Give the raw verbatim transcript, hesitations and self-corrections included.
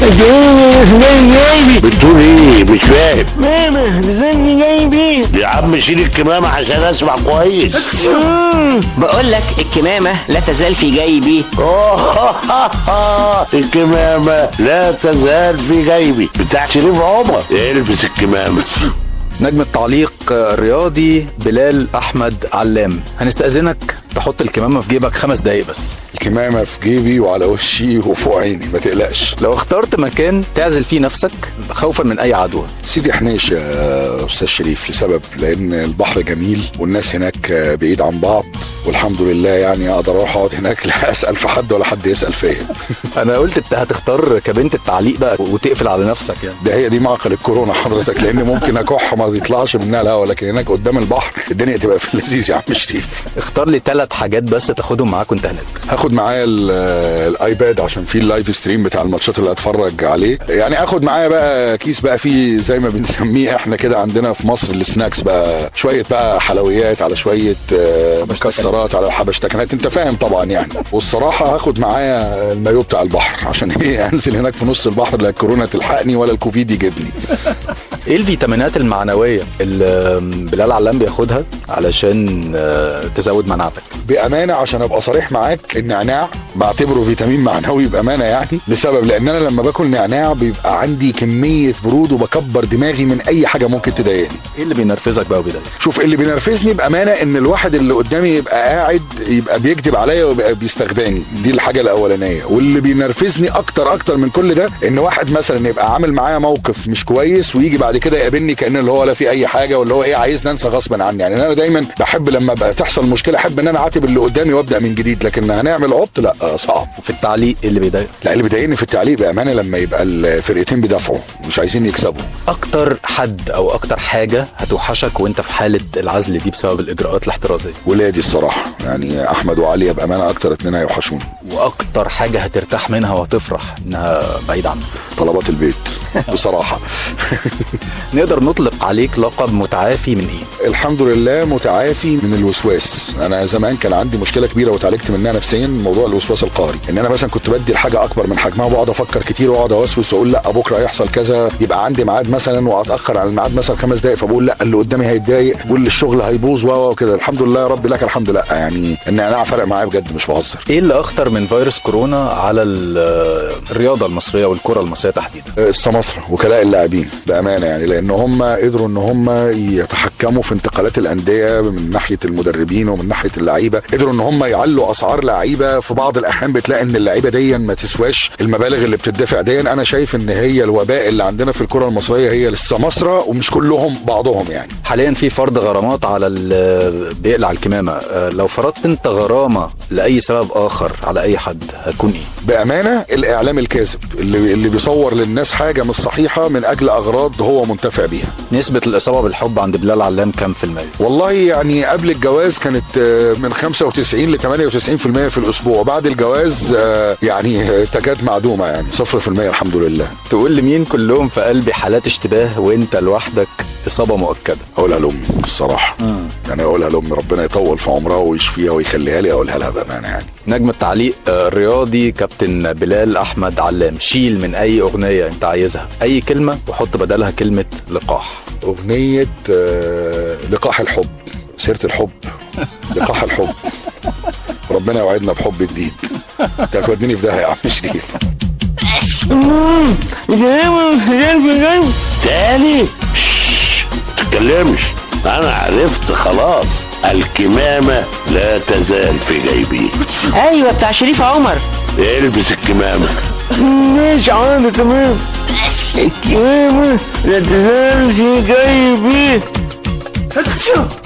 بتقول ايه؟ مش فاهم. ماما لازمني جايبي. يا عم شيل الكمامة عشان اسمع كويس. بقول لك الكمامة لا تزال في جيبي. الكمامة لا تزال في جيبي بتاع شريف عمر. البس الكمامة. نجم التعليق الرياضي بلال احمد علام، هنستأذنك تحط الكمامة في جيبك خمس دقايق بس. الكمامة في جيبي وعلى وشي وفوق عيني، ما تقلقش. لو اخترت مكان تعزل فيه نفسك خوفا من اي عدوى. سيدي حنيش يا استاذ شريف، لسبب لان البحر جميل والناس هناك بعيد عن بعض، والحمد لله يعني اقدر اروح اقعد هناك لا اسال في حد ولا حد يسال فيا. انا قلت انت هتختار كبنت التعليق بقى وتقفل على نفسك يعني. ده هي دي معقل الكورونا حضرتك، لان ممكن اكح ما بيطلعش منها الهواء، لكن هناك قدام البحر الدنيا تبقى في اللذيذ يا عم شريف. اختار لي ثلاث حاجات بس تاخدهم معاك وانت هناك. هاخد معايا الايباد عشان فيه اللايف ستريم بتاع الماتشات اللي اتفرج عليه، يعني اخد معايا بقى كيس بقى فيه زي ما بنسميه احنا كده عندنا في مصر السناكس بقى، شويه بقى حلويات على شويه مكسرات على حبشتكنات، انت فاهم طبعا يعني. والصراحه هاخد معايا المايو بتاع البحر عشان ايه انزل هناك في نص البحر لا الكورونا تلحقني ولا الكوفيد يجيبني. ايه الفيتامينات المعنويه اللي بلال علام بياخدها علشان تزود مناعتك؟ بامانه عشان ابقى صريح معاك، النعناع بعتبره فيتامين معنوي بامانه يعني، لسبب لان انا لما باكل نعناع بيبقى عندي كميه برود وبكبر دماغي من اي حاجه ممكن تضايقني. ايه اللي بينرفزك بقى وبيضايقك؟ شوف، اللي بينرفزني بامانه ان الواحد اللي قدامي يبقى قاعد يبقى بيكذب عليا ويبقى بيستخدعني، دي الحاجه الاولانيه. واللي بينرفزني اكتر اكتر من كل ده ان واحد مثلا يبقى عامل معايا موقف مش كويس ويجي بعد كده يقابلني كأن اللي هو لا في اي حاجه، واللي هو ايه عايز ننسى غصبا عني. يعني انا دايما بحب لما بقى تحصل مشكله احب ان انا اعاتب اللي قدامي وابدا من جديد، لكن هنعمل عبط لا صعب. وفي التعليق اللي بيضايقك؟ لا، اللي بيضايقني في التعليق بامانه لما يبقى الفرقتين بيدافعوا مش عايزين يكسبوا. اكتر حد او اكتر حاجه هتوحشك وانت في حاله العزل دي بسبب الاجراءات الاحترازيه؟ ولادي الصراحه، يعني احمد وعلي بامانه اكتر اتنين هيوحشوني. واكتر حاجه هترتاح منها وهتفرح انها بعيد عنك؟ طلبات البيت بصراحه. نقدر نطلق عليك لقب متعافي من ايه؟ الحمد لله متعافي من الوسواس. انا زمان كان عندي مشكله كبيره وتعالجت منها نفسيا، موضوع الوسواس القهري، ان انا مثلا كنت بدي الحاجه اكبر من حجمها وبقعد افكر كتير واقعد اوسوس واقول لا بكره هيحصل كذا، يبقى عندي ميعاد مثلا واتاخر عن الميعاد مثلا خمس دقائق فبقول لا اللي قدامي هيتضايق واللي الشغل هيبوظ وكده. الحمد لله يا رب لك الحمد لله، يعني النعناع فرق معايا بجد مش بهزر. ايه اللي اخطر من فيروس كورونا على الرياضه المصريه والكره المصريه تحديدا؟ السماسرة وكلاء اللاعبين بامانه، يعني لان هم قدروا ان هم يتحكموا في انتقالات الانديه من ناحيه المدربين ومن ناحيه اللعيبه، قدروا ان هم يعلوا اسعار لعيبه. في بعض الاحيان بتلاقي ان اللعيبه دي ما تسواش المبالغ اللي بتدفع دي. انا شايف ان هي الوباء اللي عندنا في الكره المصريه هي السماسرة، ومش كلهم بعضهم يعني. حاليا في فرض غرامات على اللي بيقلع الكمامه، لو فرضت انت غرامه لاي سبب اخر على اي حد هتكون ايه؟ بامانه الاعلام الكاذب اللي اللي بيصور للناس حاجه مش صحيحه من اجل اغراض هو منتفع بيها. نسبه الاصابه بالحب عند بلال علام كام في المية؟ والله يعني قبل الجواز كانت من خمسة وتسعين ل ثمانية وتسعين في المية في الاسبوع، بعد الجواز يعني تكاد معدومه يعني صفر في المية الحمد لله. تقول لمين كلهم في قلبي حالات اشتباه وانت لوحدك اصابه مؤكده؟ اقولها لامي الصراحه. مم. يعني اقولها لامي ربنا يطول في عمرها ويشفيها ويخليها لي، اقولها لها بامانه يعني. نجم التعليق الرياضي كابتن بلال احمد علام، شيل من اي اغنيه انت عايزها اي كلمه وحط بدلها كلمه لقاح. اغنيه آه لقاح الحب، سيره الحب، لقاح الحب. ربنا يوعدنا بحب جديد. تاخدني في ده يا عم شريف. تاني تتكلمش، انا عرفت خلاص. الكمامة لا تزال في جيبي. ايوه بتاع شريف عمر. البس الكمامة. مش عادي كمان. الكمامة لا تزال في جيبي.